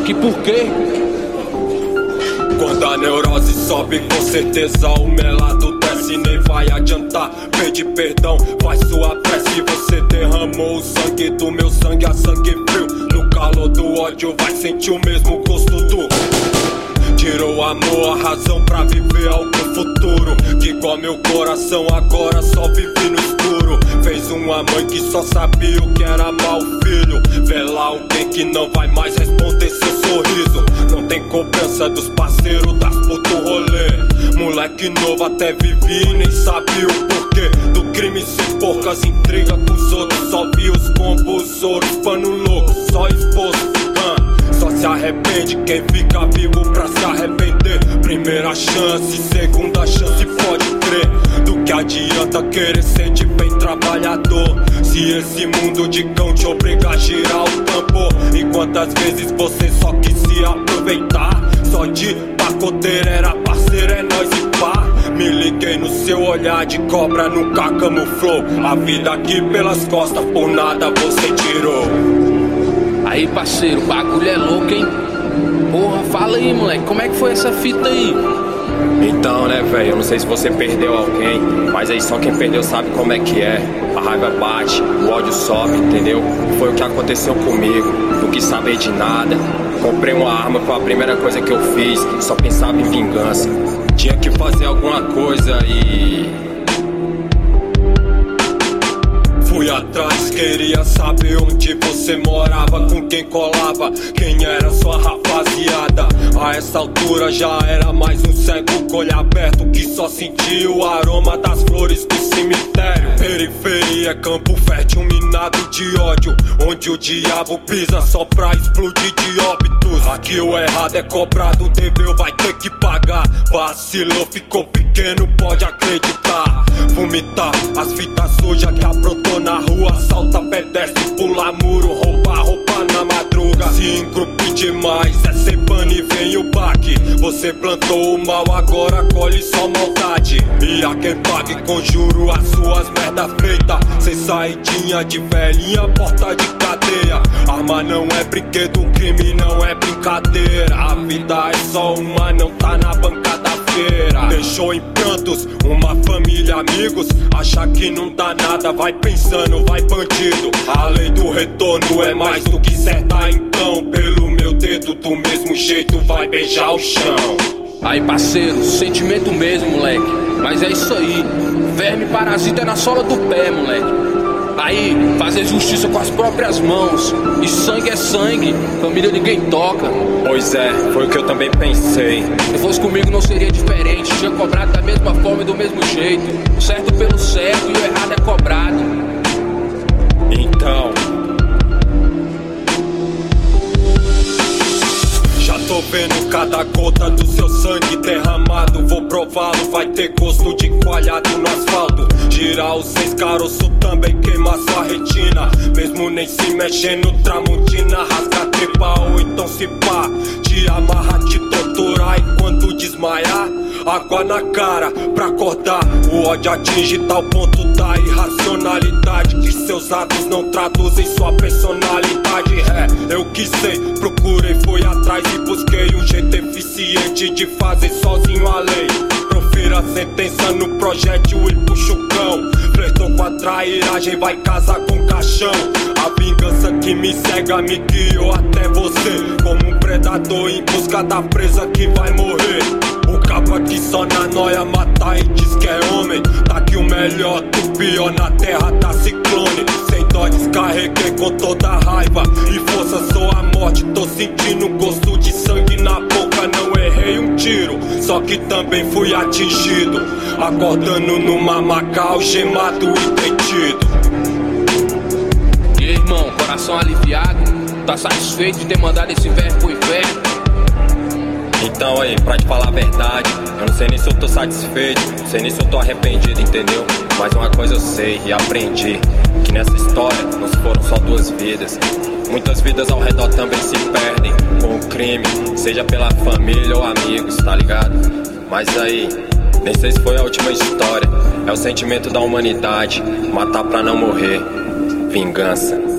que por quê? Quando a neurose sobe, com certeza o melado desce. Nem vai adiantar pedir perdão, faz sua prece. Você derramou o sangue do meu sangue a sangue frio. No calor do ódio vai sentir o mesmo gosto do... Tirou o amor, a razão pra viver algum futuro. Que igual meu coração agora só vive no escuro. Fez uma mãe que só sabia o que era amar o filho. Vê lá alguém que não vai mais responder seu sorriso. Não tem cobrança dos parceiros das puto rolê. Moleque novo até vivi e nem sabia o porquê do crime sem poucas intrigas com os outros. Só vi os combos, ouros, pano louco, só exposto. Só se arrepende quem fica vivo pra se arrepender. Primeira chance, segunda chance, pode crer. Do que adianta querer ser de bem trabalhador, se esse mundo de cão te obriga a girar o tambor. E quantas vezes você só quis se aproveitar? Só de pacoteiro era parceiro, é nóis e pá. Me liguei no seu olhar de cobra, nunca camuflou. A vida aqui pelas costas, por nada você tirou. Aí, parceiro, o bagulho é louco, hein? Porra, fala aí, moleque, como é que foi essa fita aí? Então, né, velho, eu não sei se você perdeu alguém, mas aí só quem perdeu sabe como é que é. A raiva bate, o ódio sobe, entendeu? Foi o que aconteceu comigo, não quis saber de nada. Comprei uma arma, foi a primeira coisa que eu fiz, só pensava em vingança. Tinha que fazer alguma coisa e... fui atrás, queria saber onde você morava, com quem colava, quem era sua rapaziada. A essa altura já era mais um cego com olho aberto que só sentia o aroma das flores do cemitério. Periferia, campo fértil, minado de ódio, onde o diabo pisa só pra explodir de óbitos. Aqui o errado é cobrado, o dever vai ter que pagar. Vacilou, ficou pequeno, pode acreditar. Vomitar as fitas sujas que aprontou na rua, assalta pedestre, pula muro, rouba roupa na madruga. Se engrupe demais, é semana e vem o baque. Você plantou o mal, agora colhe só maldade. E a quem pague com juro as suas merda feita. Sem saidinha de velhinha, porta de cadeia. Arma não é brinquedo, crime não é brincadeira. A vida é só uma, não tá na bancada feira. Deixou em prantos uma família, amigos. Acha que não dá nada, vai pensando, vai bandido. A lei do retorno é mais do que certa, então pelo meu dedo do mesmo jeito vai beijar o chão. Aí, parceiro, sentimento mesmo, moleque. Mas é isso aí, verme parasita é na sola do pé, moleque. Aí, fazer justiça com as próprias mãos. E sangue é sangue, família ninguém toca. Pois é, foi o que eu também pensei. Se fosse comigo não seria diferente. Tinha cobrado da mesma forma e do mesmo jeito. O certo pelo certo e o errado é cobrado. Então... tô vendo cada gota do seu sangue derramado. Vou prová-lo, vai ter gosto de coalhado no asfalto. Girar os 6 caroços também queima sua retina. Mesmo nem se mexendo, tramontina rasga a tripa. Ou então se pá, te amarra, te torturar. E quando desmaiar, água na cara pra acordar. O ódio atinge tal ponto da irracionalidade que seus atos não traduzem sua personalidade. É, eu que sei, procurei, fui atrás e busquei um jeito eficiente de fazer sozinho a lei. Profira a sentença no projétil e puxa o cão. Flertou com a trairagem, vai casar com caixão. A vingança que me cega me guiou até você, como um predador em busca da presa que vai morrer. O capa que só na noia mata e diz que é homem. Tá aqui o melhor do pior na terra da ciclone. Sem dó descarreguei com toda a raiva e força, sou a morte. Tô sentindo gosto de sangue na boca, não errei um tiro, só que também fui atingido. Acordando numa maca, algemado e detido. E aí, irmão, coração aliviado? Tá satisfeito de ter mandado esse velho pro inferno? Então aí, pra te falar a verdade, eu não sei nem se eu tô satisfeito, não sei nem se eu tô arrependido, entendeu? Mas uma coisa eu sei e aprendi, que nessa história não foram só 2 vidas. Muitas vidas ao redor também se perdem com o crime, seja pela família ou amigos, tá ligado? Mas aí, nem sei se foi a última história, é o sentimento da humanidade, matar pra não morrer, vingança.